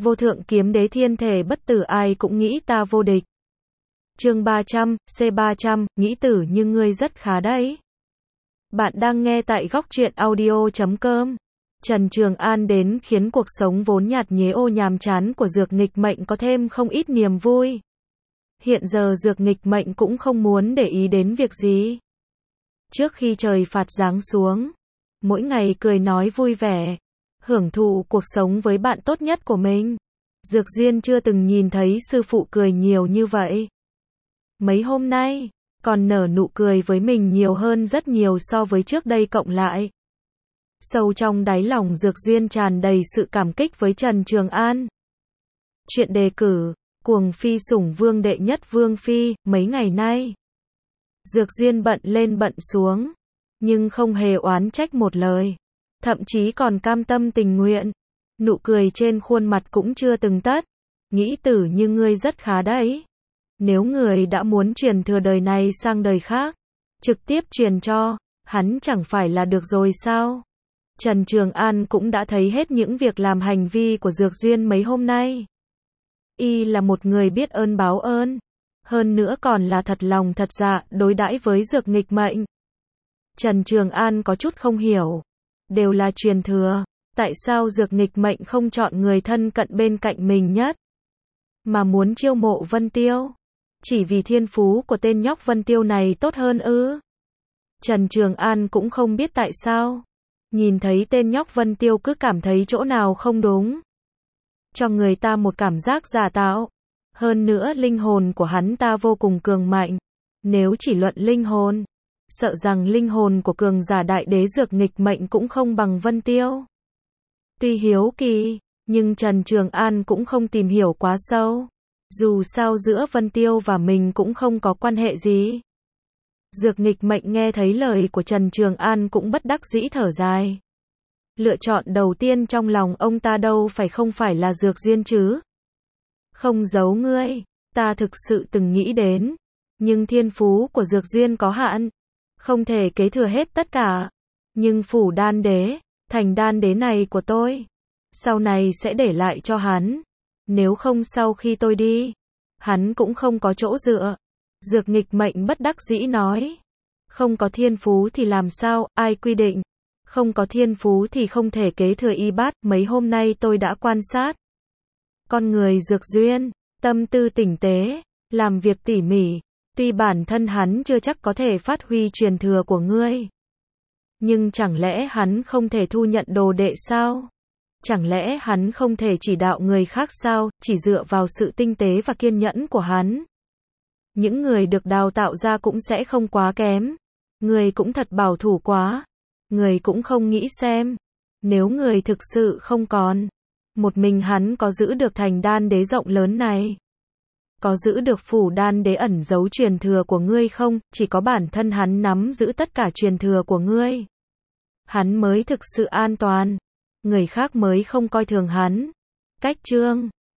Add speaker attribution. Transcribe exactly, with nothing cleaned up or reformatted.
Speaker 1: Vô thượng kiếm đế thiên thể bất tử ai cũng nghĩ ta vô địch. Chương ba trăm, C ba trăm, nghĩ tử nhưng ngươi rất khá đấy. Bạn đang nghe tại góc truyện audio chấm com. Trần Trường An đến khiến cuộc sống vốn nhạt nhế ô nhàm chán của Dược Nghịch Mệnh có thêm không ít niềm vui. Hiện giờ Dược Nghịch Mệnh cũng không muốn để ý đến việc gì. Trước khi trời phạt giáng xuống, mỗi ngày cười nói vui vẻ, hưởng thụ cuộc sống với bạn tốt nhất của mình. Dược Duyên chưa từng nhìn thấy sư phụ cười nhiều như vậy. Mấy hôm nay, còn nở nụ cười với mình nhiều hơn rất nhiều so với trước đây cộng lại. Sâu trong đáy lòng Dược Duyên tràn đầy sự cảm kích với Trần Trường An. Chuyện đề cử, cuồng phi sủng vương đệ nhất vương phi, mấy ngày nay. Dược Duyên bận lên bận xuống, nhưng không hề oán trách một lời. Thậm chí còn cam tâm tình nguyện. Nụ cười trên khuôn mặt cũng chưa từng tắt. Nghĩ tử nhưng ngươi rất khá đấy. Nếu người đã muốn truyền thừa đời này sang đời khác, trực tiếp truyền cho, hắn chẳng phải là được rồi sao? Trần Trường An cũng đã thấy hết những việc làm hành vi của Dược Duyên mấy hôm nay. Y là một người biết ơn báo ơn. Hơn nữa còn là thật lòng thật dạ đối đãi với Dược Nghịch Mệnh. Trần Trường An có chút không hiểu. Đều là truyền thừa. Tại sao Dược Nghịch Mệnh không chọn người thân cận bên cạnh mình nhất, mà muốn chiêu mộ Vân Tiêu? Chỉ vì thiên phú của tên nhóc Vân Tiêu này tốt hơn ư? Trần Trường An cũng không biết tại sao. Nhìn thấy tên nhóc Vân Tiêu cứ cảm thấy chỗ nào không đúng. Cho người ta một cảm giác giả tạo. Hơn nữa linh hồn của hắn ta vô cùng cường mạnh. Nếu chỉ luận linh hồn, sợ rằng linh hồn của cường giả đại đế Dược Nghịch Mệnh cũng không bằng Vân Tiêu. Tuy hiếu kỳ, nhưng Trần Trường An cũng không tìm hiểu quá sâu. Dù sao giữa Vân Tiêu và mình cũng không có quan hệ gì. Dược Nghịch Mệnh nghe thấy lời của Trần Trường An cũng bất đắc dĩ thở dài. Lựa chọn đầu tiên trong lòng ông ta đâu phải không phải là Dược Duyên chứ. Không giấu ngươi, ta thực sự từng nghĩ đến. Nhưng thiên phú của Dược Duyên có hạn, không thể kế thừa hết tất cả. Nhưng phủ đan đế, thành đan đế này của tôi, sau này sẽ để lại cho hắn. Nếu không sau khi tôi đi, hắn cũng không có chỗ dựa. Dược Nghịch Mệnh bất đắc dĩ nói. Không có thiên phú thì làm sao, ai quy định? Không có thiên phú thì không thể kế thừa y bát. Mấy hôm nay tôi đã quan sát con người Dược Duyên, tâm tư tinh tế, làm việc tỉ mỉ. Tuy bản thân hắn chưa chắc có thể phát huy truyền thừa của ngươi, nhưng chẳng lẽ hắn không thể thu nhận đồ đệ sao? Chẳng lẽ hắn không thể chỉ đạo người khác sao? Chỉ dựa vào sự tinh tế và kiên nhẫn của hắn, những người được đào tạo ra cũng sẽ không quá kém. Người cũng thật bảo thủ quá. Người cũng không nghĩ xem, nếu người thực sự không còn, một mình hắn có giữ được thành đan đế rộng lớn này? Có giữ được phủ đan đế ẩn giấu truyền thừa của ngươi không? Chỉ có bản thân hắn nắm giữ tất cả truyền thừa của ngươi, hắn mới thực sự an toàn. Người khác mới không coi thường hắn. Cách chương